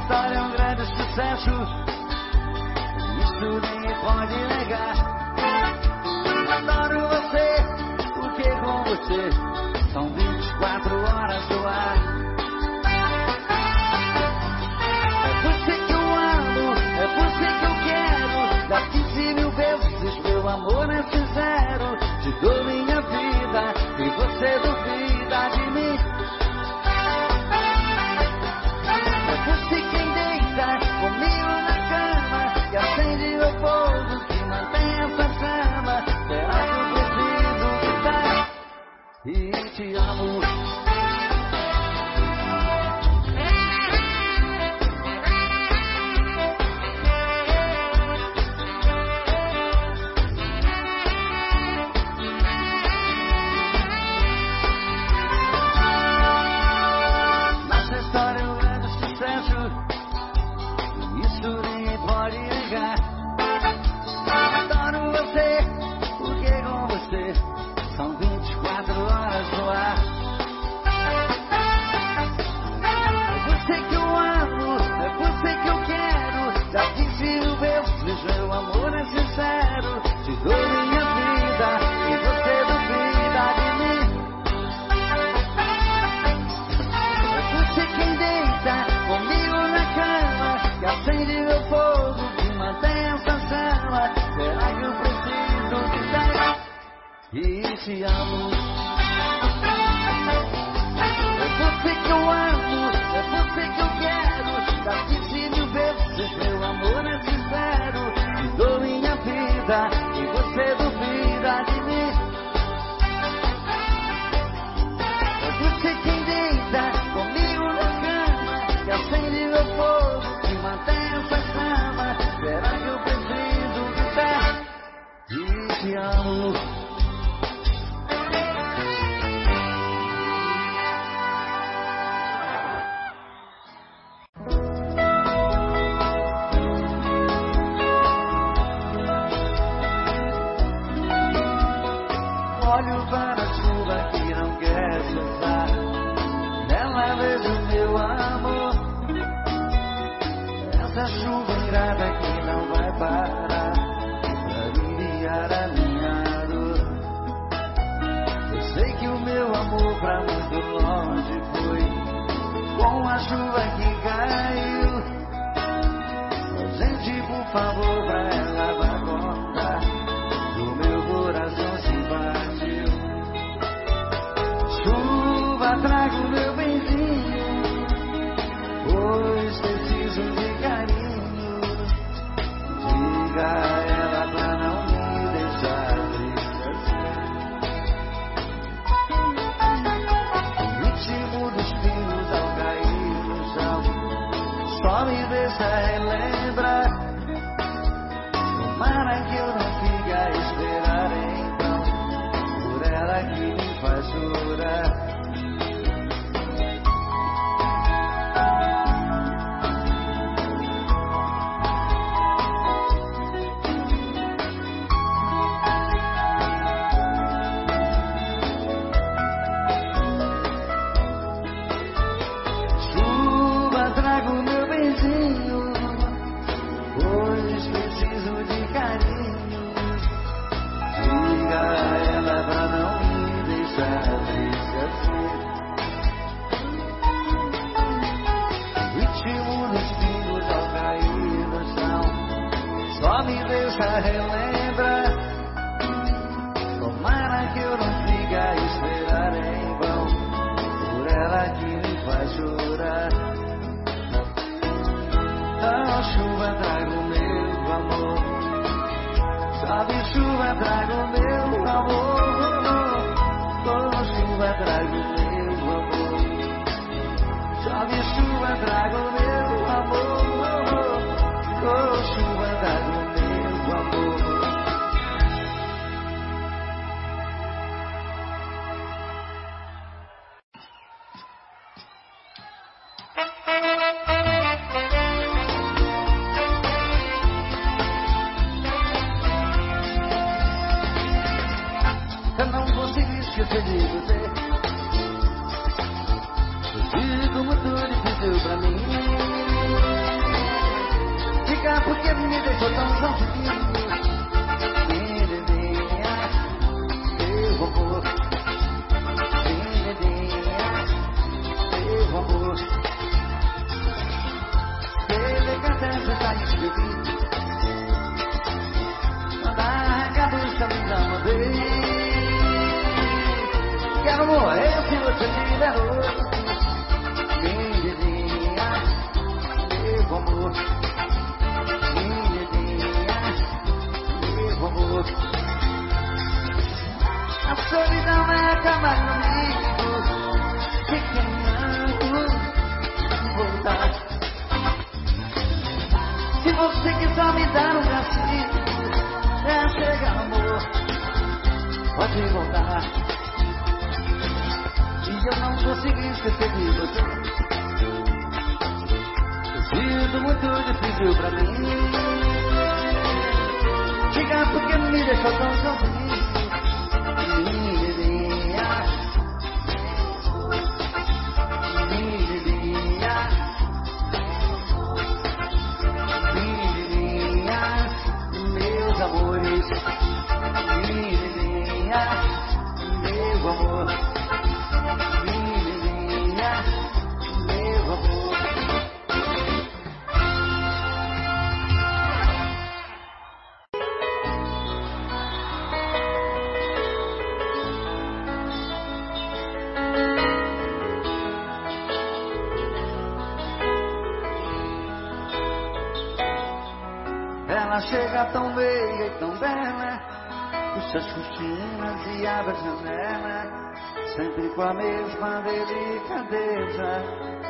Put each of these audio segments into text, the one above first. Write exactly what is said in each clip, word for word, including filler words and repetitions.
história é um grande sucesso, isso ninguém pode negar. Adoro você, porque com você são vinte e quatro horas no ar. É você que eu amo, é você que eu quero. Dá quinze mil vezes, meu amor é sincero. Te dou minha vida e você duvida de mim. É você quem deita comigo na cama e acende meu fogo que mantém essa chama. Será que eu preciso gritar e te amo? Meu amor é sincero, te dou minha vida e você duvida de mim. É você quem deita comigo na cama que acende meu fogo, que mantém essa chama. Será que eu preciso gritar e te amo? É você que eu amo, é você que eu quero. Dá quinze mil vezes, meu amor é sincero. Te dou minha vida e você duvida de mim. É você quem deita comigo na cama que acende meu fogo, que mantém essa chama. Será que eu preciso gritar e te amo? Olho para a chuva que não quer cessar, nela vejo meu amor. Essa chuva ingrata que não vai parar pra aliviar a minha dor. Eu sei que o meu amor pra muito longe foi com a chuva que caiu. Gente, por favor, pra ela vai contar do meu coração se partiu. Chuva, traga o meu benzinho, pois preciso de carinho. Diga a ela pra não me deixar triste assim. O ritmo dos pingos ao cair no chão só me deixa relembrar. Tomara que eu não fique a esperar então por ela que me faz chorar. Chuva, traga o meu benzinho, pois preciso de carinho. Diga a ela pra não me deixar triste assim. O ritmo dos pingos ao cair no chão só me deixa relembrar. Tomara que eu não fique a esperar em vão por ela que me faz chorar. Oh, chuva, traga o meu amor. Chove, chuva, traga o meu amor. Oh, chuva, traga o meu amor. Chove, chuva, traga o meu amor. Oh, chuva, traga o meu amor. Eu não consigo esquecer de você. Eu digo muito difícil pra mim. mensagem escrevi. Mandar recados pra me dar uma vez. Quero morrer se você me der outro. Minha dizia, meu amor. Minha dizia, meu amor. A solidão vai acabar comigo. Fiquei voltar. Se você quiser me dar um castigo, é chegar, amor, pode voltar. E eu não consegui esquecer de você. Tem sido muito difícil pra mim. Diga porque me deixou tão sozinho. Amores, menininha, meu amor, menininha, meu amor. Ela chega tão meia e tão bela, puxa as cortinas e abre a janela, sempre com a mesma delicadeza.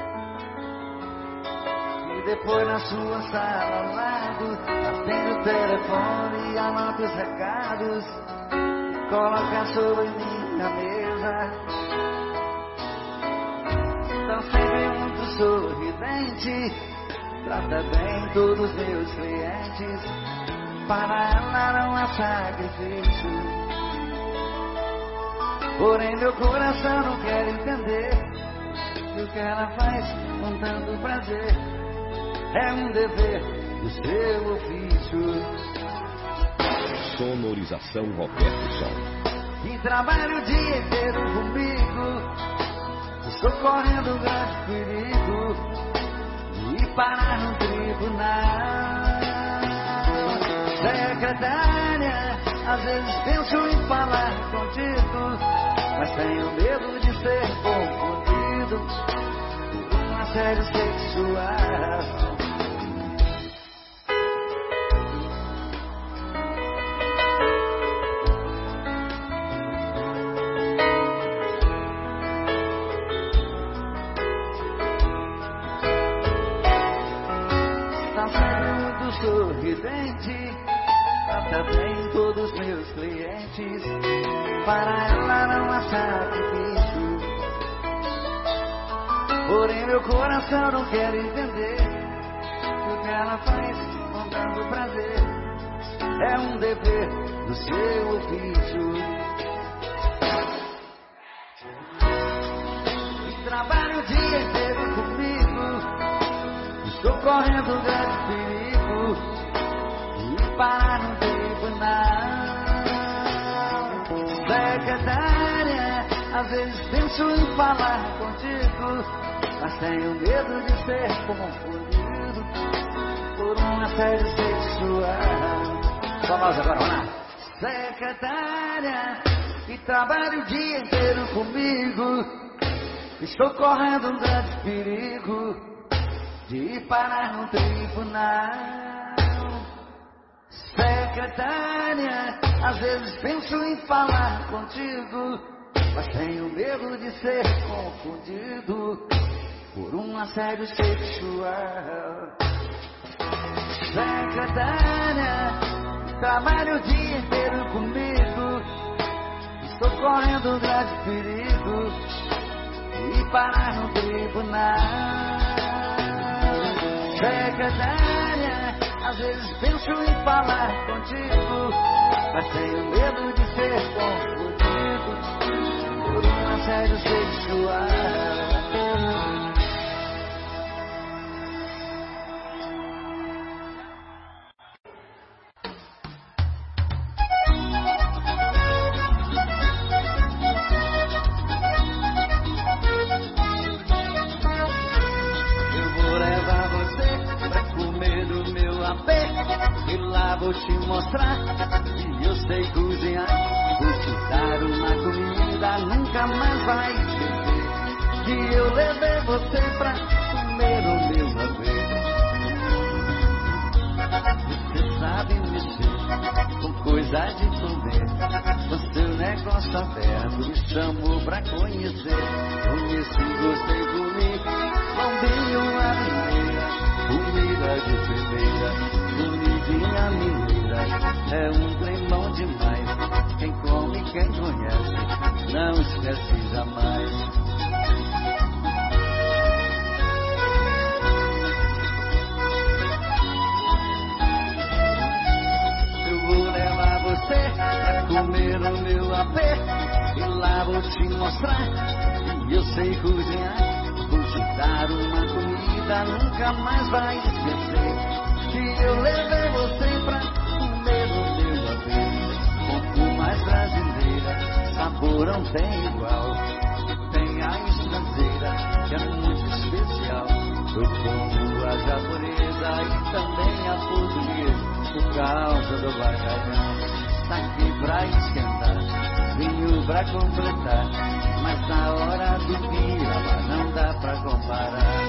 E depois na sua sala ao lado, atende o telefone e anota os recados, coloca sobre minha mesa. Tão sempre muito sorridente, trata bem todos meus clientes, para ela não há sacrifício. Porém meu coração não quer entender que o que ela faz com tanto prazer é um dever do seu ofício. Sonorização Roberto Sol. E trabalha o dia inteiro comigo, estou correndo um grande perigo e parar no tribunal. Secretária, às vezes penso em falar contigo, mas tenho medo de ser confundido por um assédio sexual. Sorridente, trata bem todos meus clientes, para ela não há sacrifício. Porém meu coração não quer entender que o que ela faz com tanto prazer é um dever do seu ofício. E trabalha o dia inteiro comigo, estou correndo um grande perigo e parar no tribunal. Secretária, às vezes penso em falar contigo, mas tenho medo de ser confundido por um assédio sexual. Vamos agora, vamos lá. Secretária, que trabalha o dia inteiro comigo, estou correndo um grande perigo de parar no tribunal. Secretária, às vezes penso em falar contigo, mas tenho medo de ser confundido por um assédio sexual. Secretária, trabalho o dia inteiro comigo, estou correndo um grande perigo de parar no tribunal. Secretária, às vezes penso em falar contigo, mas tenho medo de ser confundido por um assédio sexual. Eu vou levar você pra comer do vou te mostrar que eu sei cozinhar. Vou te dar uma comida, nunca mais vai esquecer que eu levei você pra comer o meu haver. Você sabe mexer com coisa de comer, o seu negócio aberto me chamou pra conhecer. Conheci, gostei, comi, bombinho a mineira, comida de primeira, comidinha mineira. É um trem bom demais, quem come, quem conhece, não esquece jamais. Pra comer o meu apê, e lá vou te mostrar que eu sei cozinhar. Vou te dar uma comida, nunca mais vai esquecer que eu levei você pra comer o meu apê. Pouco mais brasileira, sabor não tem igual. Tem a estrangeira, que é muito especial. Eu como a japonesa e também a portuguesa, por causa do bacalhau. Tá aqui pra esquentar, vinho pra completar, mas na hora do dia não dá pra comparar.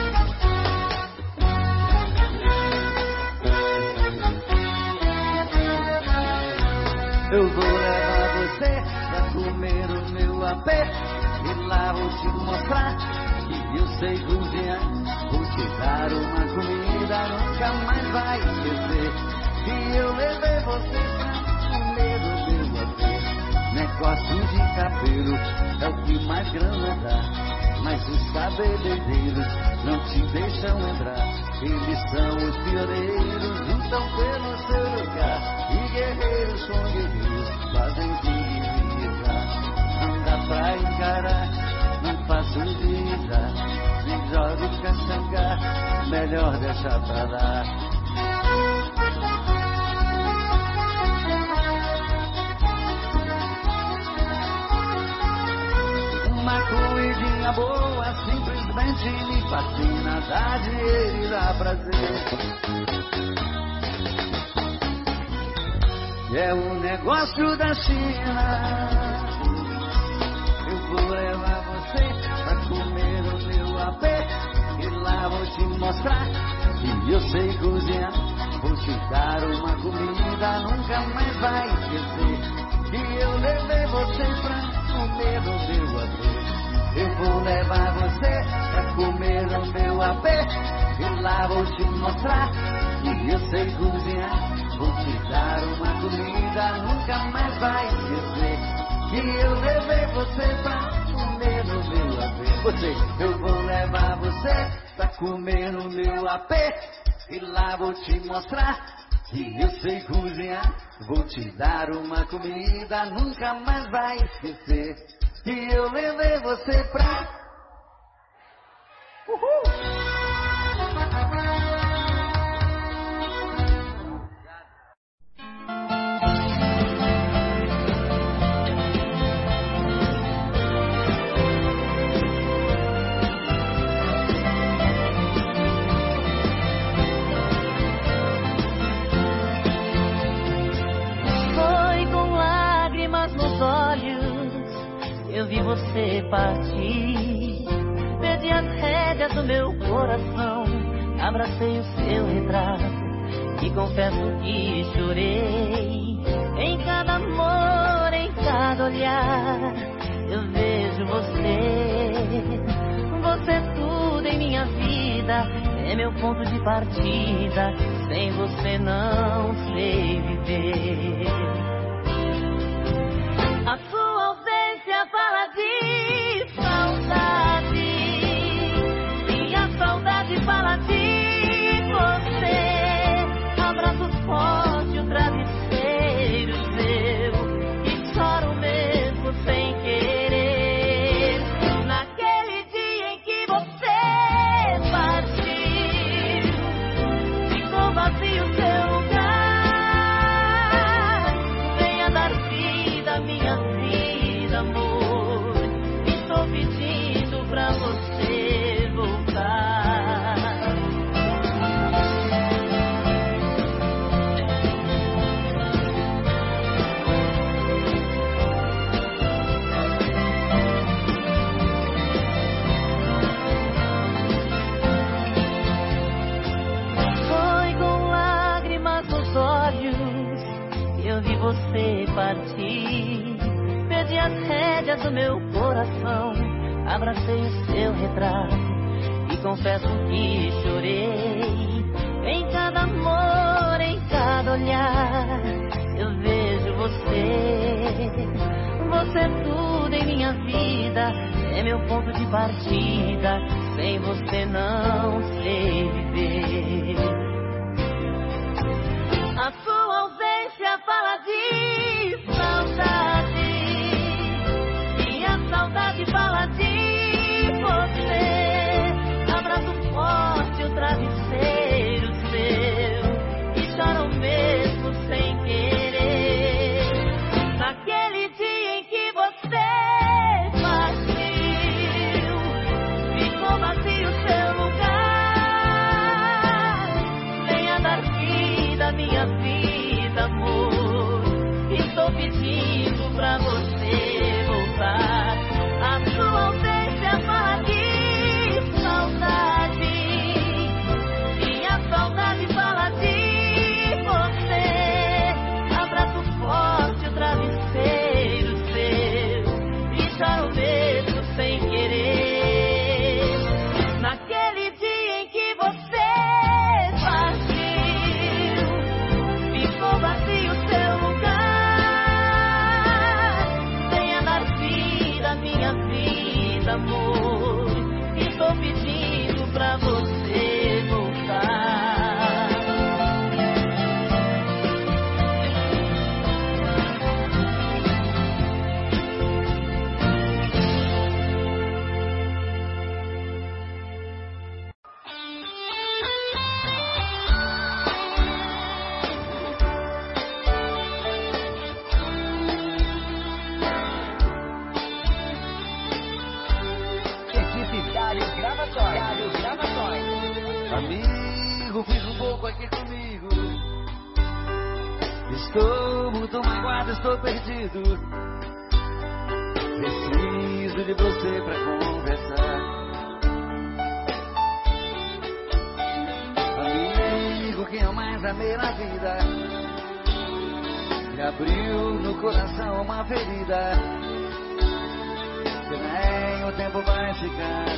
Eu vou levar você pra comer o meu apê, e lá vou te mostrar que eu sei cozinhar. Vou te dar uma comida, nunca mais vai esquecer que eu levei você pra comer o meu apê. Negócio de cabelo é o que mais grana dá, mas os cabeleireiros não te deixam entrar. Eles são os pioneiros, lutam pelo seu lugar, e guerreiros com guerreiros fazem dignidade. Não dá pra encarar, não faço vida, nem jogo caçanga, melhor deixar pra lá. Uma comidinha boa simplesmente me fascina, dá dinheiro e dá prazer. É um negócio da China. Eu vou levar você pra comer o meu apê, e lá vou te mostrar que eu sei cozinhar. Vou te dar uma comida, nunca mais vai esquecer que eu levei você pra comer o meu apê. Eu vou levar você pra comer o meu apê, e lá vou te mostrar que eu sei cozinhar. Vou te dar uma comida, nunca mais vai esquecer que eu levei você pra comer o meu apê. Você, eu vou levar você pra comer o meu apê, e lá vou te mostrar que eu sei cozinhar. Vou te dar uma comida, nunca mais vai esquecer que eu levei você pra... Uhul! Eu vi você partir, perdi as rédeas do meu coração, abracei o seu retrato e confesso que chorei. Em cada amor, em cada olhar, eu vejo você. Você é tudo em minha vida, é meu ponto de partida. Sem você não sei viver. A sua ausência fala de saudade, e a saudade fala de você. Abraços fortes, o travesseiro seu, e choro mesmo sem querer. Naquele dia em que você partiu, ficou vazio seu lugar. você partir, perdi as rédeas do meu coração, abracei o seu retrato e confesso que chorei. Em cada amor, em cada olhar, eu vejo você. Você é tudo em minha vida, é meu ponto de partida. Sem você não sei viver. A sua ausência fala de saudade, e a saudade fala de você. Abraço forte o travesseiro seu e choram mesmo sem querer. Naquele dia em que você partiu, ficou vazio seu lugar. Venha dar vida à minha vida, amor. Estou pedindo pra você voltar. A sua ausência fala de saudade, e a saudade fala de você. Abraço forte o travesseiro seu e choro mesmo sem querer. Naquele dia em que você partiu, ficou vazio seu lugar. Venha dar vida à minha vida, amor. Estou pedindo pra você voltar. Amigo, fica um pouco aqui comigo. Estou muito magoado, estou perdido. Preciso de você pra conversar. Amigo, quem eu mais amei na vida me abriu no coração uma ferida que nem o tempo vai ficar.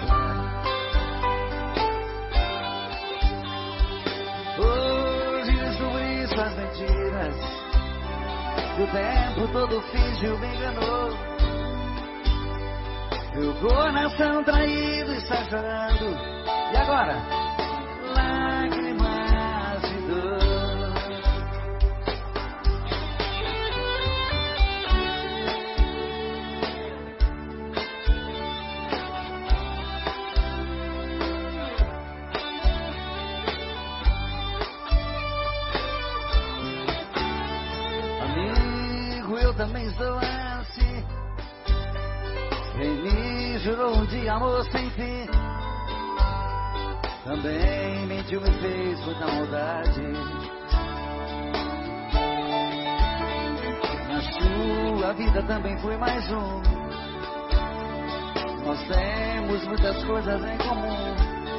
Hoje descobri suas mentiras, que o tempo todo fingiu, me enganou. Meu coração traído está chorando. E agora? Lágrimas de dor. Eu também estou assim. Quem me jurou um dia amor sem fim, também mentiu, me fez muita maldade. Na sua vida também fui mais um. Nós temos muitas coisas em comum.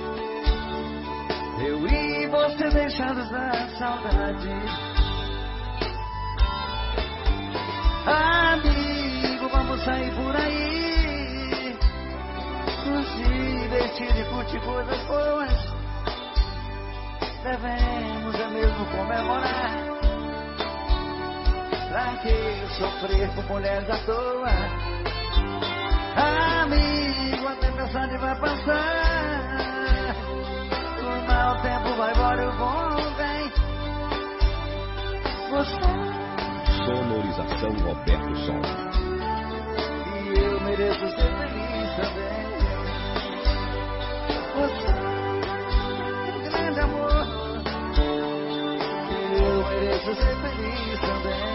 Eu e você deixados da saudade. Amigo, vamos sair por aí, nos divertir e curtir coisas boas. Devemos é mesmo comemorar. Pra que sofrer com mulheres à toa? Amigo, a tempestade vai passar, o mau tempo vai embora, o bom vem. Você Sonorização Roberto Sol. e eu mereço ser feliz também. Você é um grande amor, e eu mereço ser feliz também.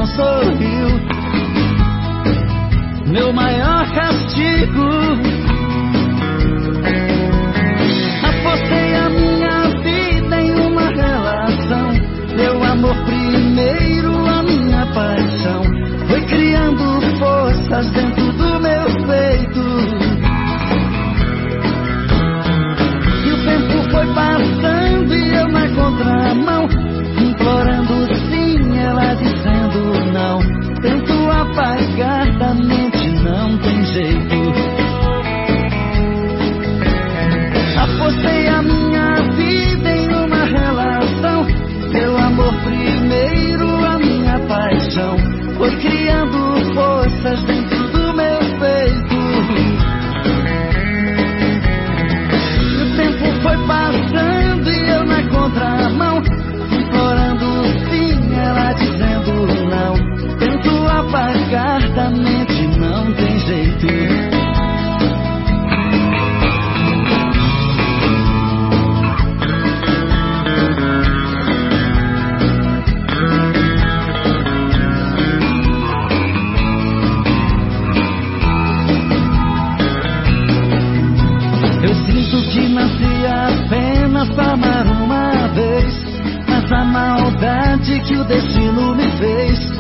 sorriu. Meu maior castigo, apostei a minha vida em uma relação. Meu amor primeiro, a minha paixão, foi criando forças dentro do meu peito. E o tempo foi passando e eu na contramão, implorando sim, ela dizendo não. Tento apagar da mente, não tem jeito. Apostei a minha vida em uma relação. Meu amor primeiro, a minha paixão, foi criando forças dentro do meu peito. E o tempo foi passando e eu na contramão, implorando sim, ela dizendo não. Tento apagar da mente, não tem jeito. Eu sinto que nasci apenas pra amar uma vez, mas a maldade que o destino me fez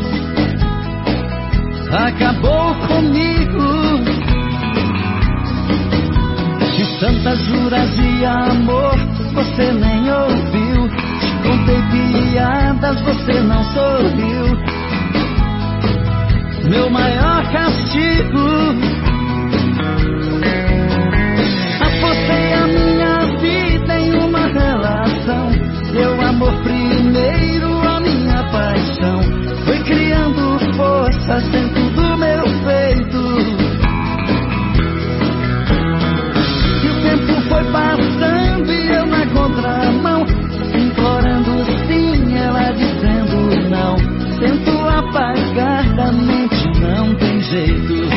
acabou comigo. Fiz tantas juras de amor, você nem ouviu. Te contei piadas, você não sorriu. Meu maior castigo, apostei a minha vida em uma relação. Meu amor primeiro, a minha paixão, foi criando forças dentro do meu peito. E o tempo foi passando e eu na contramão, implorando sim, ela dizendo não. Tento apagar da mente, não tem jeito.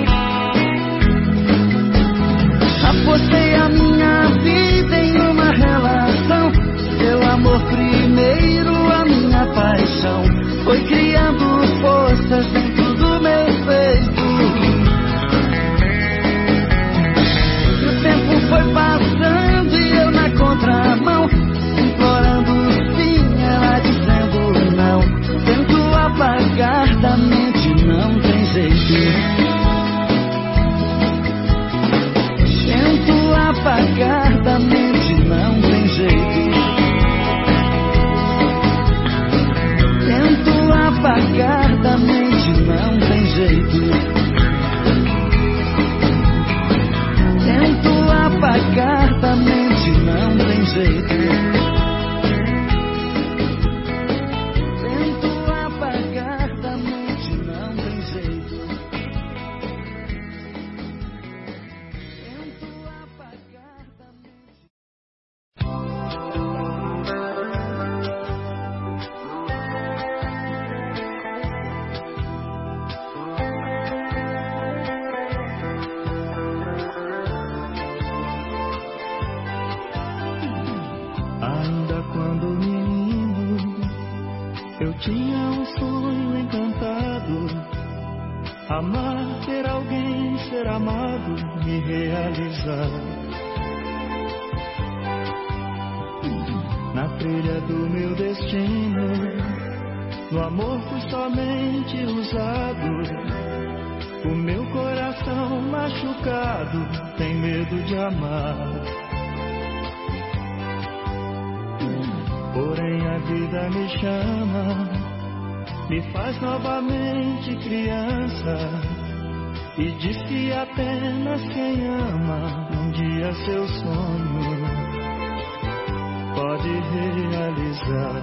Apostei a minha vida em uma relação. Meu amor primeiro, a minha paixão, foi criando forças dentro do meu peito. E o tempo foi passando e eu na contramão, implorando sim, ela dizendo não. Tento apagar da mente, não tem jeito. Tento apagar da mente, não tem jeito. Tento apagar da mente, não tem jeito. Tento apagar da mente, não tem jeito. Tento apagar da mente, não tem jeito. Tento apagar da mente. Ainda quando menino, eu tinha um sonho encantado: amar, ter alguém, ser amado, me realizar. Na trilha do meu destino, no amor fui somente usado. O meu coração machucado tem medo de amar. Porém a vida me chama, me faz novamente criança, e diz que apenas quem ama um dia seu sonho pode realizar.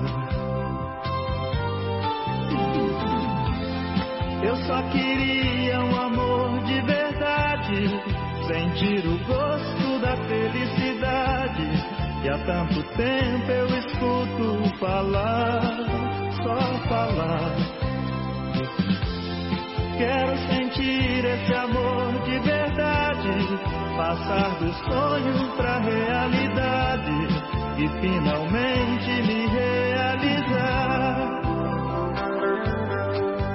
Eu só queria um amor de verdade, sentir o gosto da felicidade. E há tanto tempo eu escuto falar, só falar. Quero sentir esse amor de verdade, passar do sonho pra realidade e finalmente me realizar.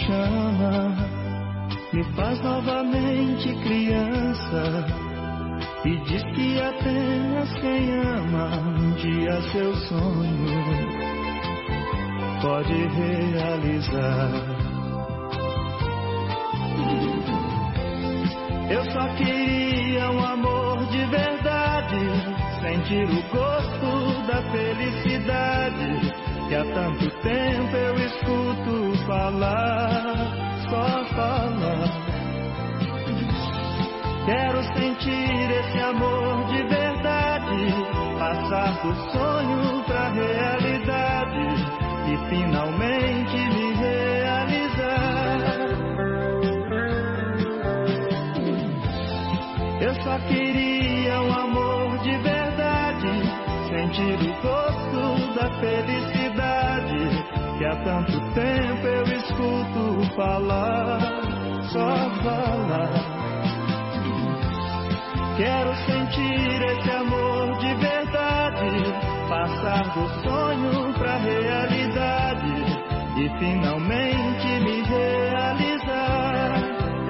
chama, me faz novamente criança e diz que apenas quem ama um dia seu sonho pode realizar. Eu só queria um amor de verdade, sentir o gosto da felicidade que há tanto tempo eu escuto falar, só falar. Quero sentir esse amor de verdade, passar do sonho pra realidade e finalmente me realizar. Eu só queria um amor de verdade, sentir o gosto da felicidade que há tanto tempo eu escuto falar, só falar. Quero sentir esse amor de verdade, passar do sonho pra realidade e finalmente me realizar.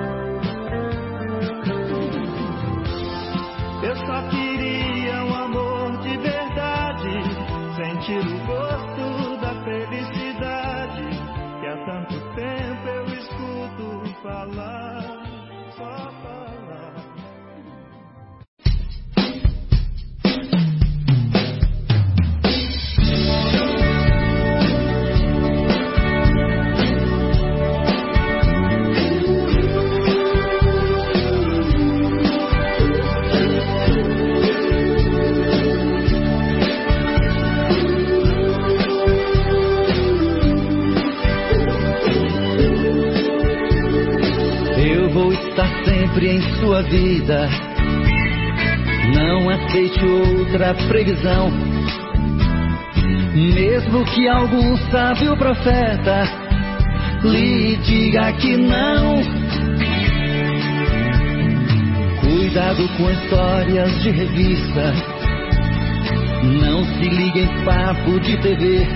Eu só queria um amor de verdade, sentir o gosto da felicidade que há tanto tempo eu escuto falar, só falar. Em sua vida, não aceite outra previsão, mesmo que algum sábio profeta lhe diga que não. Cuidado com histórias de revista, não se ligue em papo de T V.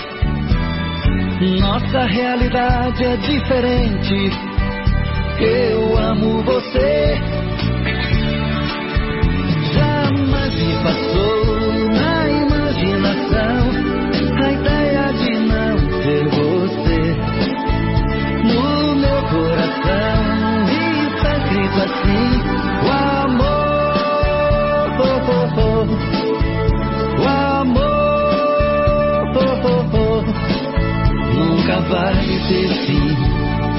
Nossa realidade é diferente. Eu amo você. Jamais me passou na imaginação a ideia de não ter você no meu coração. Está escrito assim: o amor, oh, oh, oh. O amor, oh, oh, oh. Nunca vai ter fim.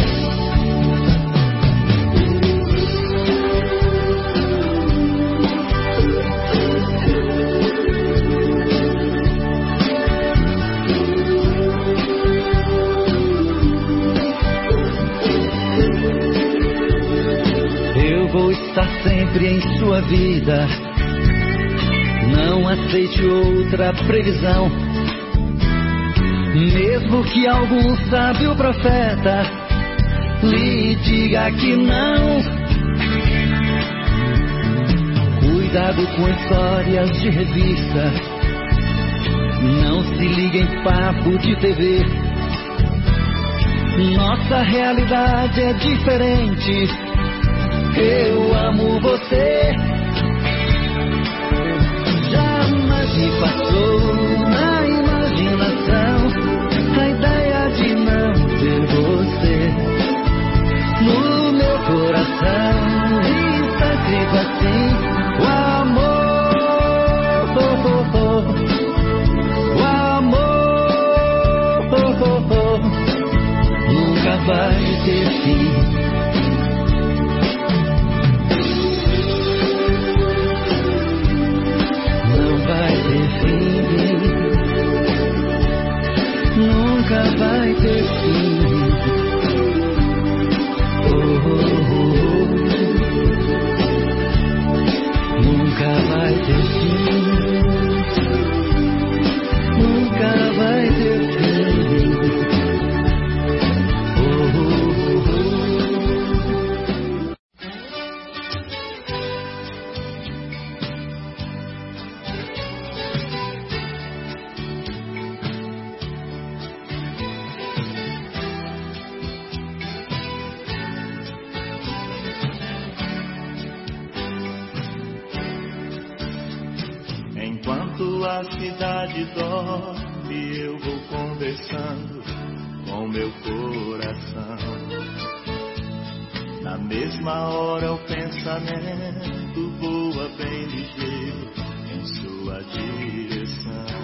Vou estar sempre em sua vida, não aceite outra previsão, mesmo que algum sábio profeta lhe diga que não. Cuidado com histórias de revista, não se ligue em papo de T V. Nossa realidade é diferente. Eu amo você. Jamais me passou na imaginação a ideia de não ter você no meu coração. Está escrito assim: o amor, oh, oh, oh. O amor, oh, oh, oh. Nunca vai ter fim. Nunca vai ter fim. Oh, oh, oh. Nunca vai ter fim. Nunca vai ter fim. Oh, oh, oh. Enquanto a cidade dorme, eu vou conversando com meu coração. Na mesma hora o pensamento voa bem ligeiro em sua direção.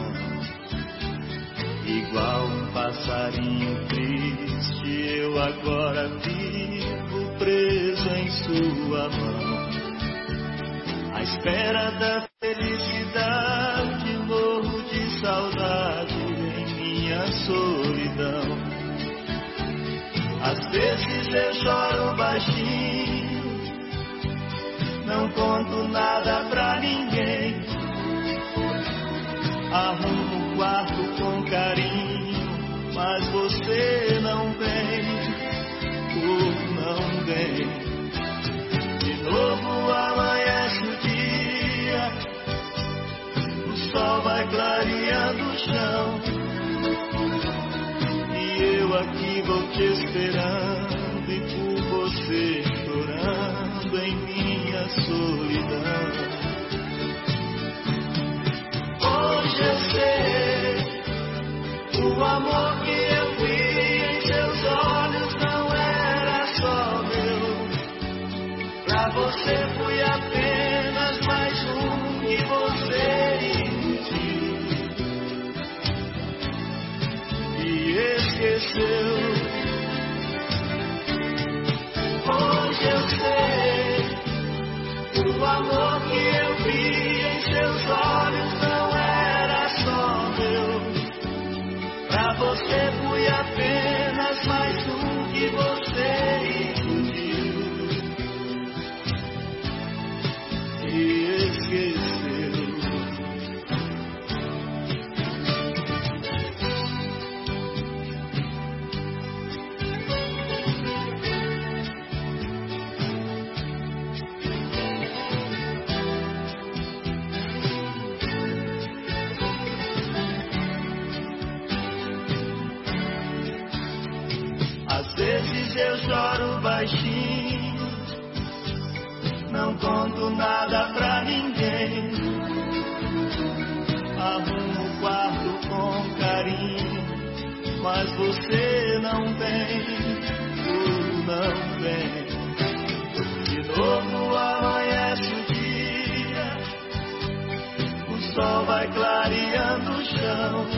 Igual um passarinho triste, eu agora vivo preso em sua mão. À espera da felicidade, morro de saudade em minha solidão. Às vezes eu choro baixinho, não conto nada pra ninguém. Arrumo o quarto com carinho, mas você não vem, oh, não vem. De novo amanhece o dia, o sol vai clareando o chão, e eu aqui vou te esperando, e por você chorando em minha solidão. Hoje eu sei, o amor que eu vi em seus olhos não era só meu. Pra você fui apenas mais um que você iludiu e esqueceu. Hoje eu sei, o amor que eu vi em seus olhos não era só meu. Pra você fui apenas mais um que você iludiu e esqueceu. Às vezes eu choro baixinho, não conto nada pra ninguém. Arrumo o quarto com carinho, mas você não vem, tu não vem. De novo amanhece o dia, o sol vai clareando o chão,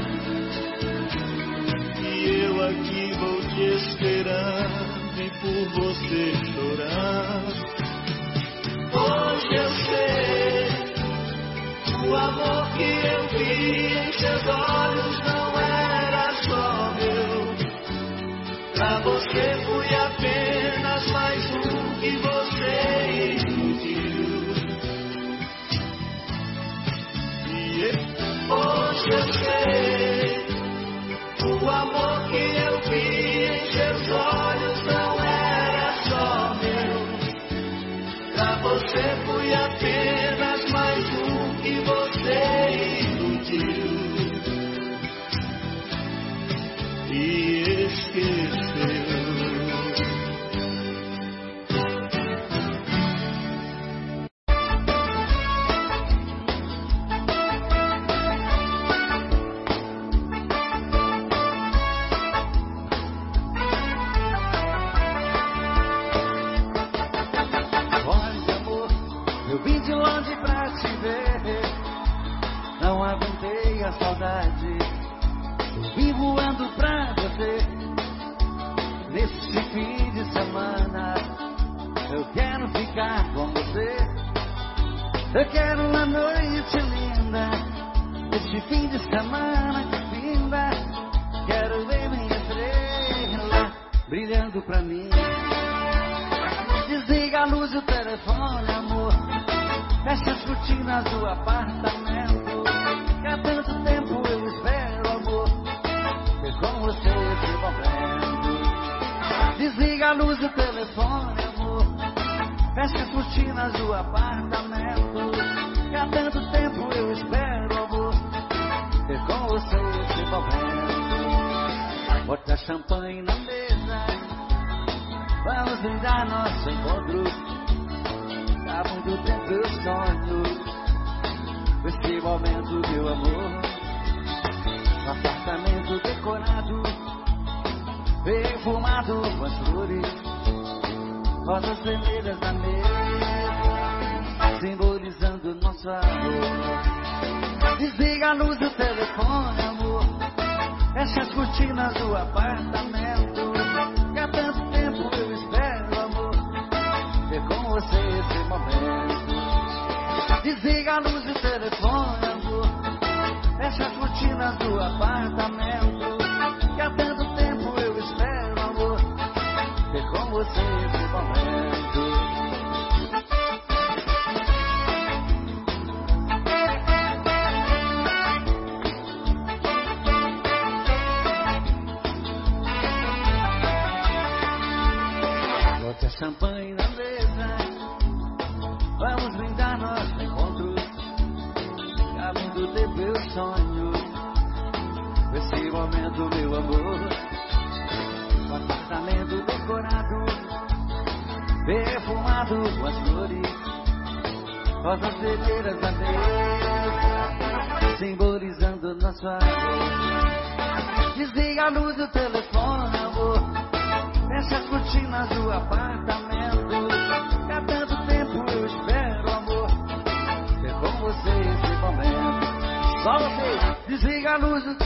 e eu aqui vou te esperando e por você chorando. Hoje eu sei, o amor que eu vi em seus olhos não era só meu. Pra você fui apenas mais um que você iludiu. E hoje eu sei, o amor que eu vi em seus olhos não era só meu. Pra você fui apenas mais um que você iludiu e esqueceu. Eu quero uma noite linda, este fim de semana que finda. Quero ver minha estrela brilhando pra mim. Desliga a luz do telefone, amor. Fecha as cortinas do apartamento. Que há tanto tempo eu espero, amor, ver com você esse momento. Desliga a luz do telefone, amor. Fecha as cortinas do apartamento. Que há tanto tempo eu espero, amor, ver com você esse momento. Bota champanhe na mesa, vamos brindar nosso encontro. Há muito tempo eu sonho com esse Esse momento, meu amor, no apartamento decorado, perfumado com as flores, rosas vermelhas na mesa, simbolizando nosso amor. Desliga a luz do telefone, amor, fecha as cortinas do apartamento, que há tanto tempo eu espero, amor, ter com você esse momento. Desliga a luz do telefone, amor, fecha as cortinas do apartamento, que há tanto tempo eu espero, amor, ter com você esse momento. Bote a champanhe na mesa, vamos brindar nosso encontro, caminho de meus sonhos. Esse momento, meu amor, o apartamento decorado, perfumado com as flores, rosas vermelhas na mesa, simbolizando nosso amor. Desliga a luz do telefone, amor, fecha as cortinas do apartamento, que há tanto tempo eu espero, amor, ter com você esse momento. Só você, desliga a luz do...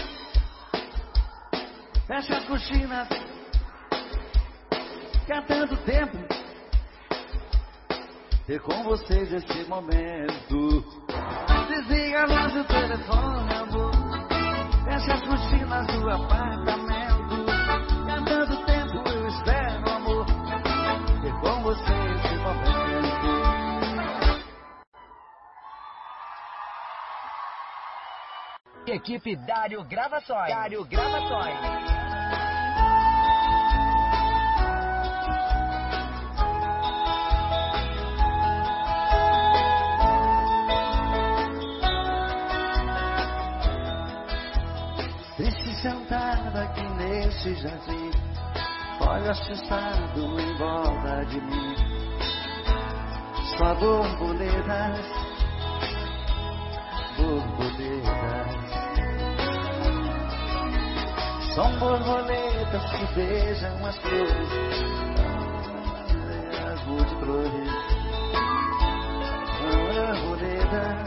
fecha as cortinas, que há tanto tempo ter com vocês esse momento. Desliga a luz do telefone, amor, fecha as cortinas do apartamento, que há tanto tempo eu espero, amor, ter com você esse momento. Equipe Dário Gravações. Dário Gravações. Triste sentada aqui nesse jardim, olha assustado em volta de mim. Só borboletas, borboletas. São borboletas que beijam as flores, as multiflores. Borboletas,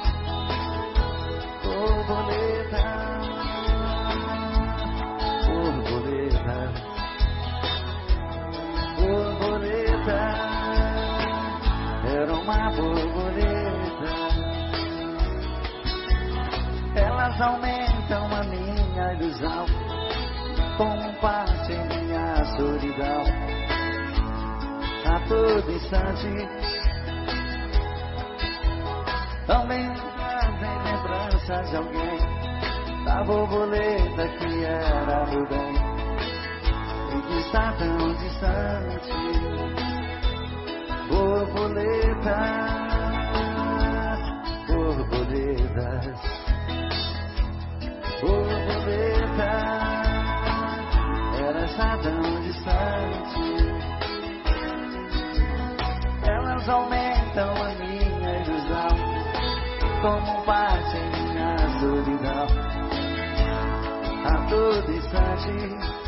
borboletas. Borboleta, borboleta, era uma borboleta. Elas aumentam a minha ilusão, como um passe em minha solidão. A todo instante, também trazem lembranças de alguém, da borboleta que era meu bem e que está tão distante. Borboletas, borboletas, borboletas, ela está tão distante. Elas aumentam a minha ilusão, como um passe em minha solidão. A todo instante,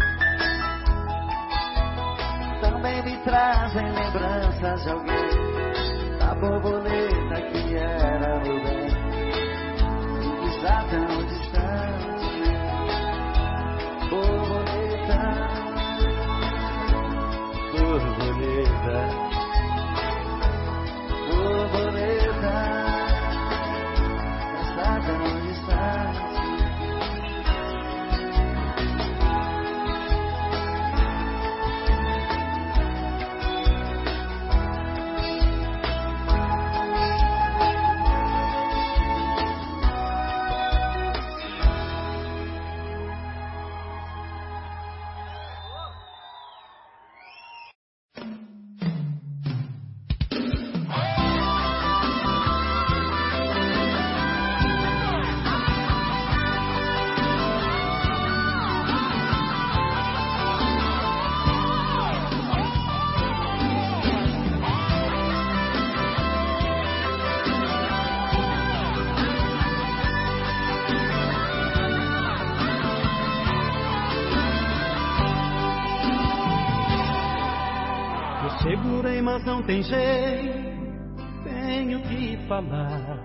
também me trazem lembranças de alguém, da borboleta que era meu bem e que está tão distante. Borboleta, borboleta, borboleta, está tão distante. mas não tem jeito, tenho que falar.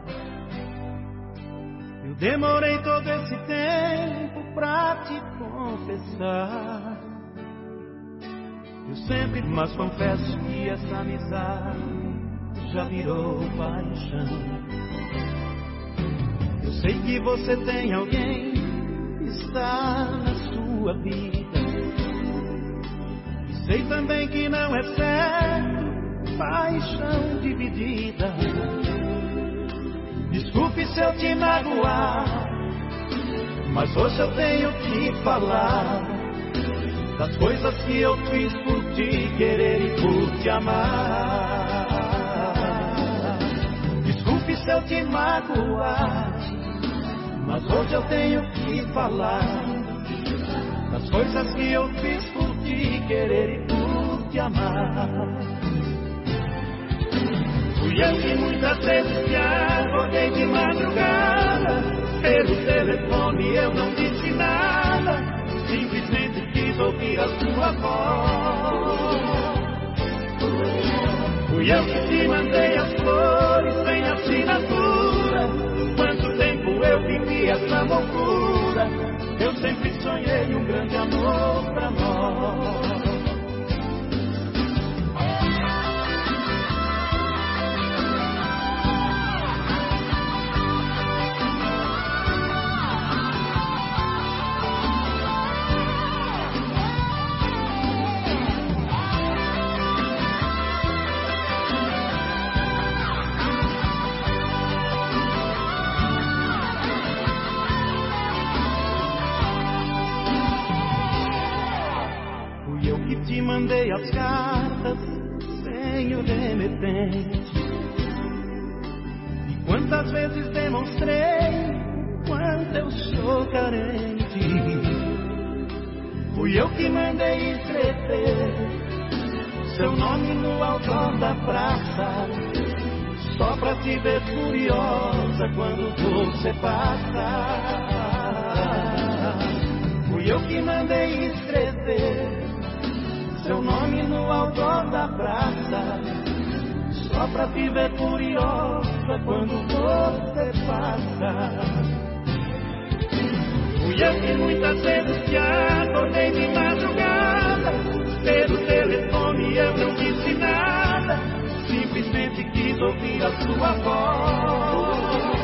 Eu demorei todo esse tempo pra te confessar. Eu sempre, mas confesso que essa amizade já virou paixão. Eu sei que você tem alguém que está na sua vida. E sei também que não é certo paixão dividida. Desculpe se eu te magoar, mas hoje eu tenho que falar das coisas que eu fiz por te querer e por te amar. Desculpe se eu te magoar, mas hoje eu tenho que falar das coisas que eu fiz por te querer e por te amar. Fui eu que muitas vezes te acordei de madrugada, pelo telefone eu não disse nada, simplesmente quis ouvir a sua voz. Fui eu que te mandei as flores sem assinatura. Quanto tempo eu vivi essa loucura, eu sempre sonhei um grande amor pra nós. Te mandei as cartas sem o remetente. E quantas vezes demonstrei quanto eu sou carente. Fui eu que mandei escrever seu nome no outdoor da praça, só pra te ver furiosa quando você passa. Fui eu que mandei escrever seu nome no outdoor da praça, só pra te ver furiosa quando você passa. Fui eu que muitas vezes te acordei de madrugada, pelo telefone eu não disse nada, simplesmente quis ouvir a sua voz.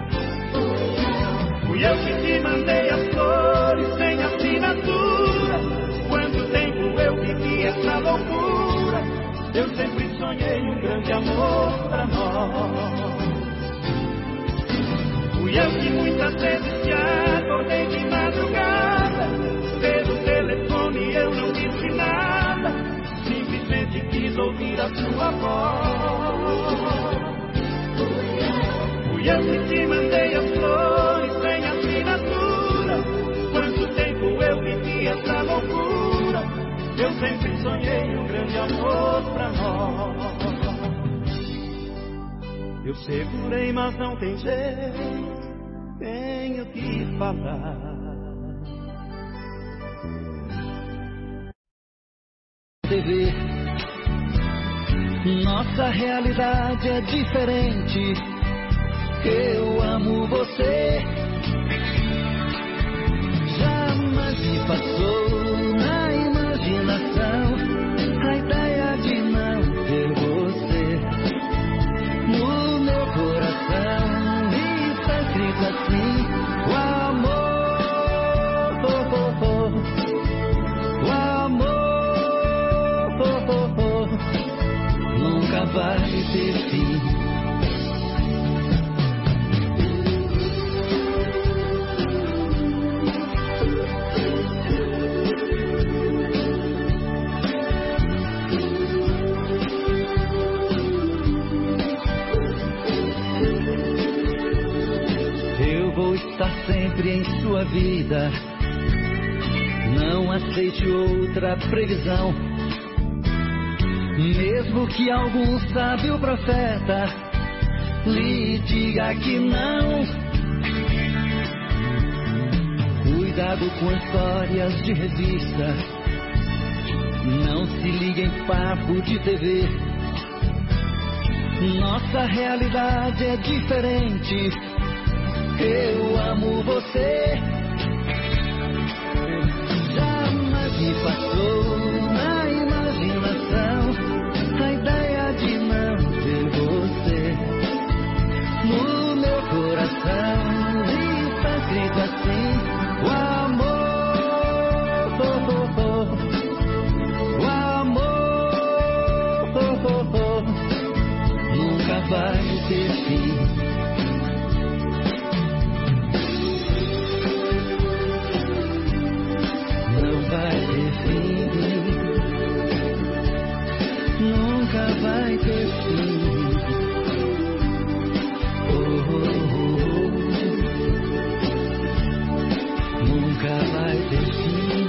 Fui eu que te mandei as flores sem assinatura. Quanto tempo eu vivi essa loucura, eu sempre sonhei um grande amor pra nós. Fui eu que muitas vezes te acordei de madrugada, pelo telefone eu não disse nada, simplesmente quis ouvir a sua voz. Fui eu que te mandei as flores sem assinatura. Quanto tempo eu vivi essa loucura, eu sempre sonhei um grande amor pra nós. Eu segurei, mas não tem jeito, tenho que falar. T V, nossa realidade é diferente. Eu amo você, jamais me passou na imaginação a ideia de não ter você no meu coração. Está escrito assim: o amor, oh, oh, oh, o amor, oh, oh, oh, nunca vai ter fim. Estar sempre em sua vida, não aceite outra previsão. Mesmo que algum sábio profeta lhe diga que não, cuidado com histórias de revista, não se ligue em papo de T V. Nossa realidade é diferente. Eu amo você. Jamais me passou na imaginação a ideia de não ter você no meu coração. E está escrito assim: o amor, oh, oh, oh. O amor, oh, oh, oh. Nunca vai ter fim. Não vai ter fim. Nunca vai ter fim. Oh, oh, oh. Nunca vai ter fim.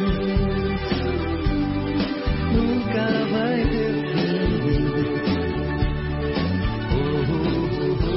Nunca vai ter fim. Oh, oh, oh.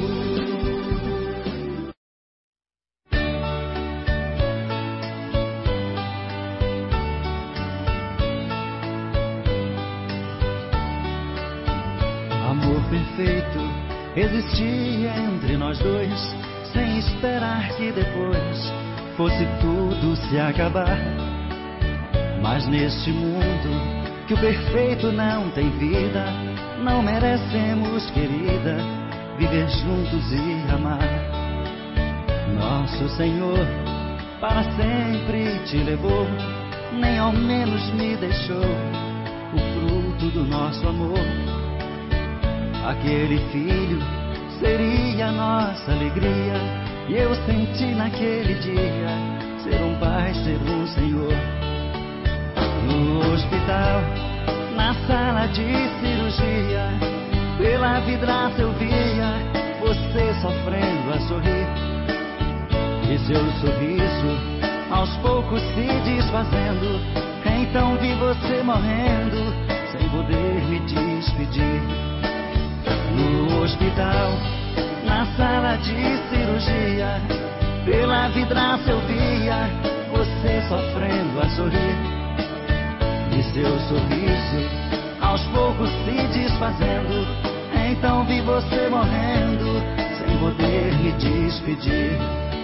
Amor perfeito existia entre nós dois, sem esperar que depois fosse tudo se acabar. Mas neste mundo que o perfeito não tem vida, não merecemos, querida, viver juntos e amar. Nosso Senhor para sempre te levou, nem ao menos me deixou o fruto do nosso amor. Aquele filho seria nossa alegria, e eu senti naquele dia ser um pai, ser um Senhor. No hospital, na sala de cirurgia, pela vidraça eu via você sofrendo a sorrir, e seu sorriso aos poucos se desfazendo. Então vi você morrendo sem poder me despedir. No hospital, na sala de cirurgia, pela vidraça eu via você sofrendo a sorrir, e seu sorriso aos poucos se desfazendo. Então vi você morrendo sem poder me despedir.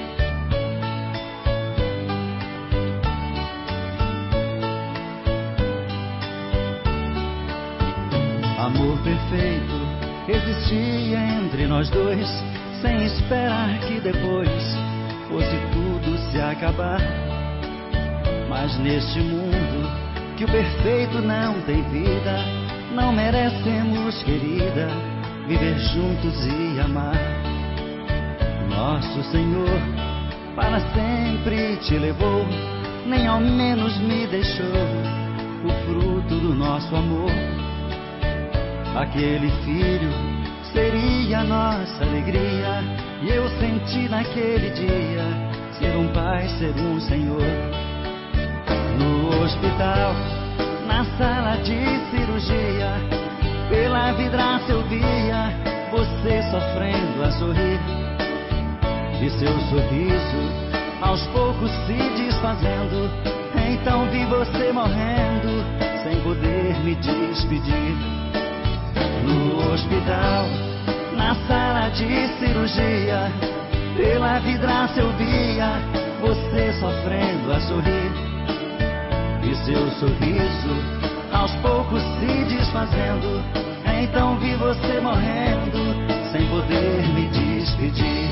Amor perfeito existia entre nós dois, sem esperar que depois fosse tudo se acabar. Mas neste mundo que o perfeito não tem vida, não merecemos, querida, viver juntos e amar. Nosso Senhor para sempre te levou, nem ao menos me deixou o fruto do nosso amor. Aquele filho seria nossa alegria, e eu senti naquele dia ser um pai, ser um Senhor. No hospital, na sala de cirurgia, pela vidraça eu via você sofrendo a sorrir, e seu sorriso aos poucos se desfazendo. Então vi você morrendo sem poder me despedir. No hospital, na sala de cirurgia, pela vidraça eu via você sofrendo a sorrir, e seu sorriso aos poucos se desfazendo. Então vi você morrendo sem poder me despedir.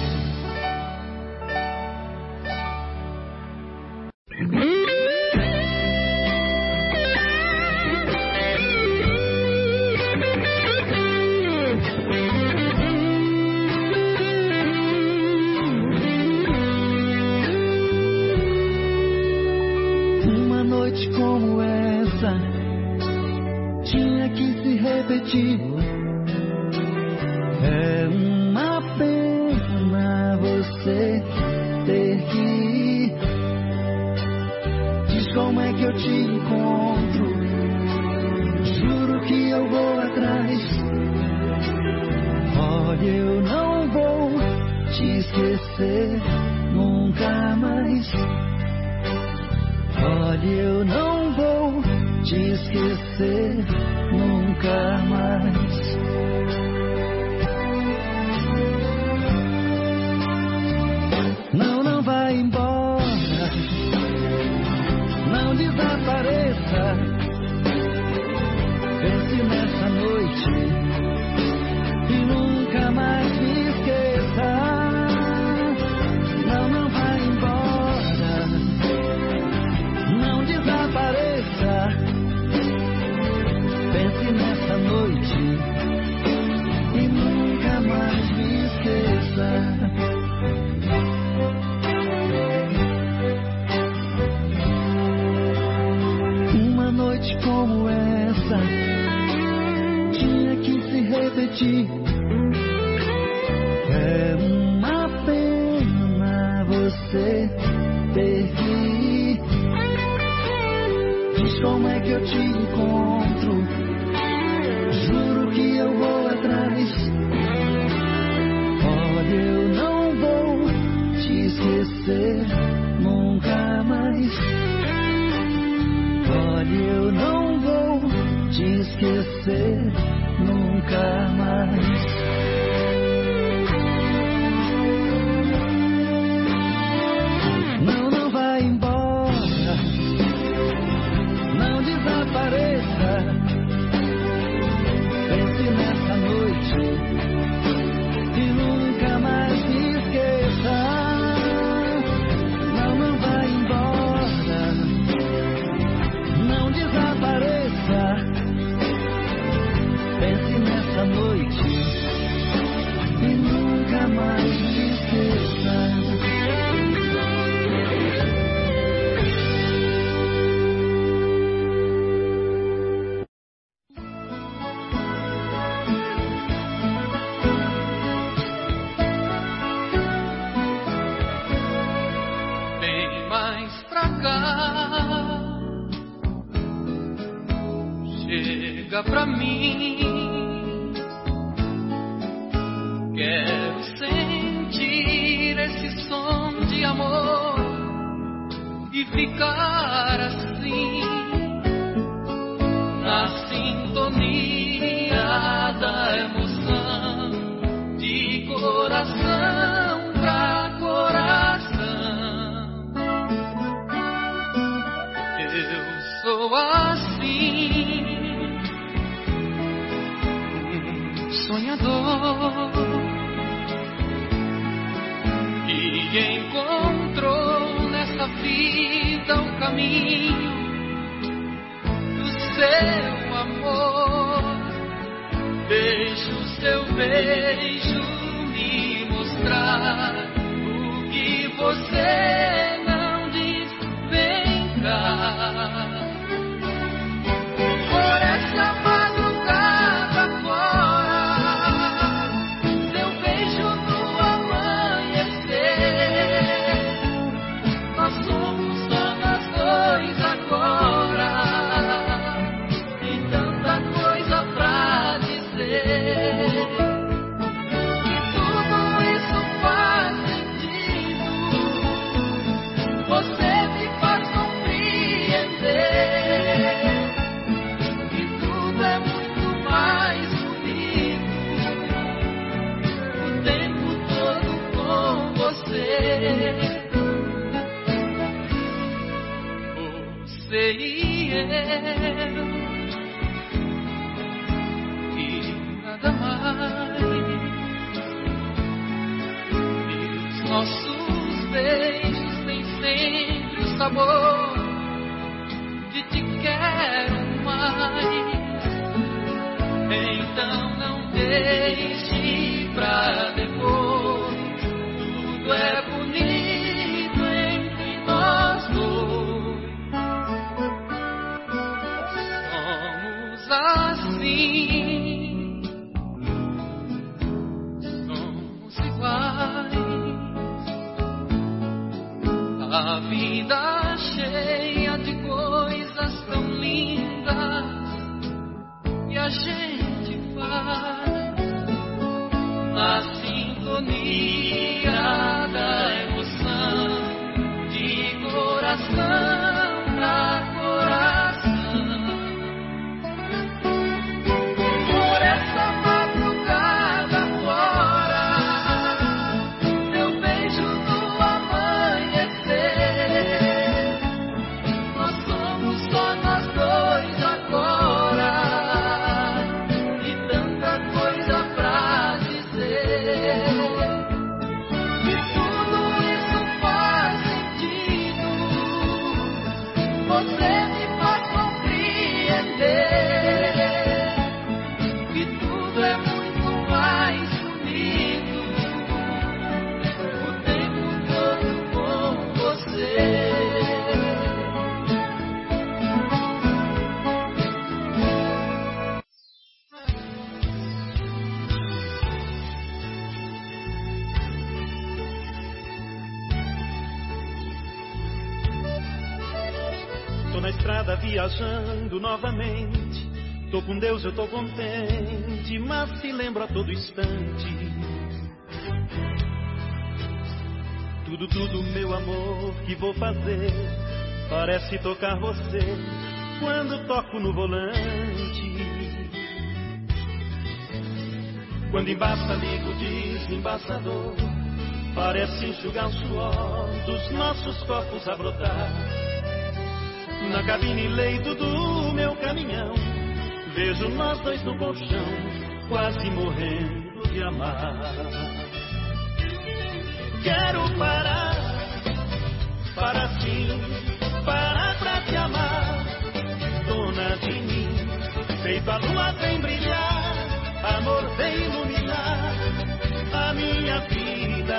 Como essa tinha que se repetir. É uma pena você ter que ir. Diz como é que eu te encontro. Juro que eu vou atrás. Olha, eu não vou te esquecer nunca mais. Olha, eu não vou te esquecer nunca mais. como é que eu te encontro. Juro que eu vou atrás. Olha, eu não vou te esquecer nunca mais. Olha, eu não vou te esquecer nunca mais. Não, não vai embora, não desapareça. Pense nessa noite e nunca mais me esqueça. Não, não vai embora, não desapareça. Pense nessa noite e nunca mais me esqueça. Chega pra mim, quero sentir esse som de amor e ficar assim, na sintonia da emoção, de coração pra coração. Eu sou assim, sonhador, e encontrou nessa vida o caminho do seu amor. Deixe o seu beijo me mostrar o que você não diz. Vem cá, por essa madrugada fora, seu beijo no amanhecer. Nós somos só nós dois agora, e tanta coisa pra dizer. E tudo isso faz sentido. Você me faz compreender. E tudo é muito mais bonito o tempo todo com você. Você e eu, e nada mais. E os nossos beijos têm sempre o sabor de te quero mais. Então não deixe pra depois. Tudo é bonito entre nós dois. Somos assim, somos iguais. A vida cheia de coisas tão lindas que a gente faz na sintonia da emoção, de coração pra coração. Por essa madrugada fora, seu beijo no amanhecer. Nós somos só nós dois agora, e tanta coisa pra dizer. tô na estrada viajando novamente. Tô com Deus, eu tô contente, mas te lembro a todo instante. Tudo, tudo, meu amor, que vou fazer parece tocar você quando toco no volante. Quando embaça, ligo o desembaçador, parece enxugar o suor dos nossos corpos a brotar. Na cabine leito do meu caminhão, vejo nós dois no colchão, quase morrendo de amar. Quero parar, para sim, parar pra te amar, dona de mim. Feito a lua vem brilhar, amor vem iluminar a minha vida.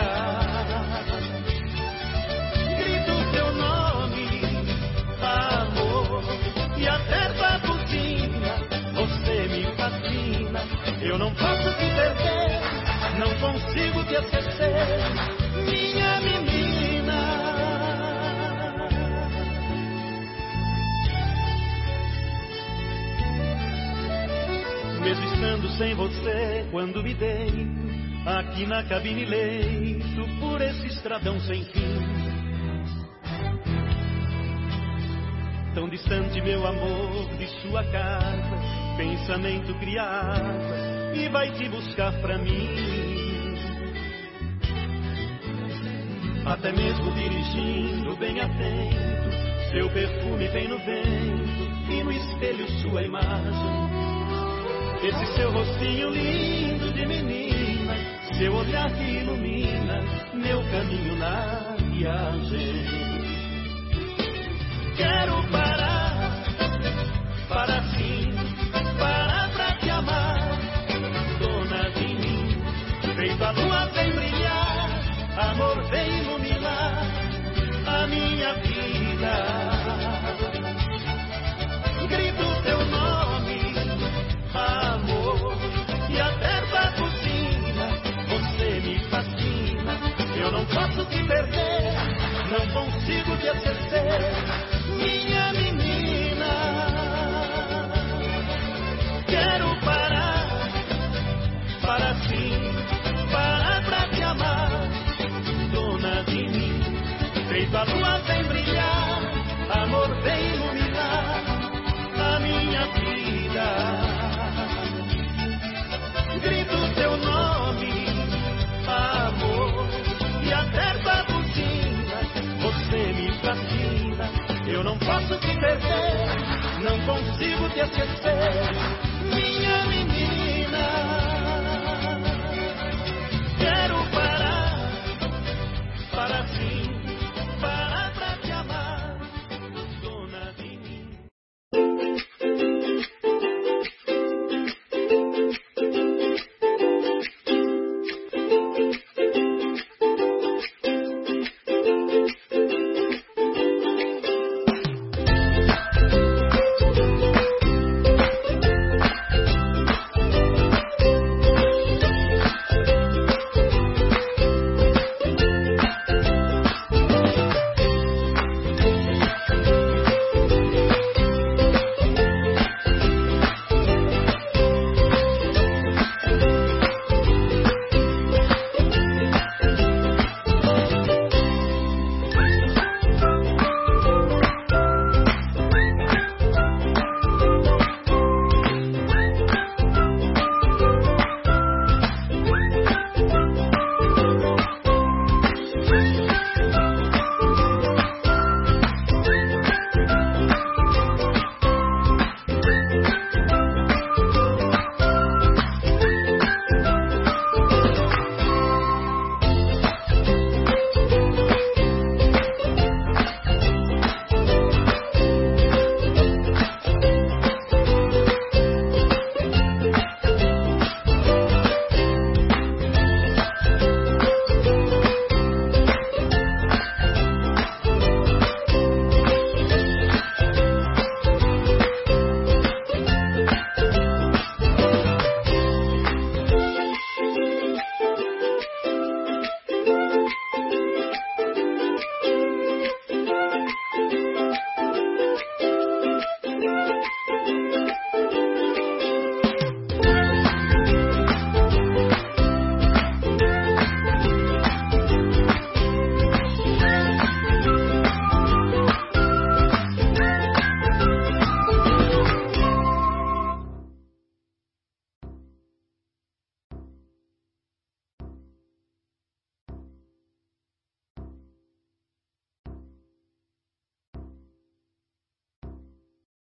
Grito teu nome, amor, e até da cozinha você me fascina. Eu não posso te perder, não consigo te esquecer, minha menina. Mesmo estando sem você, quando me deito aqui na cabine leito por esse estradão sem fim, tão distante, meu amor, de sua casa, pensamento criava e vai te buscar pra mim. Até mesmo dirigindo bem atento, seu perfume vem no vento e no espelho sua imagem. Esse seu rostinho lindo de menina, seu olhar que ilumina meu caminho na viagem. Quero parar, para sim, parar pra te amar, dona de mim. Feito a lua vem brilhar, amor vem iluminar a minha vida. Grito teu nome, amor, e até da cozinha você me fascina. Eu não posso te perder, não consigo te esquecer, minha menina. Quero parar, para sim, parar pra te amar, dona de mim. Feito a lua vem brilhar, amor vem iluminar a minha vida. Grito teu nome, amor, e até da cozinha você me fascina. Eu não posso te perder, não consigo te esquecer, minha menina.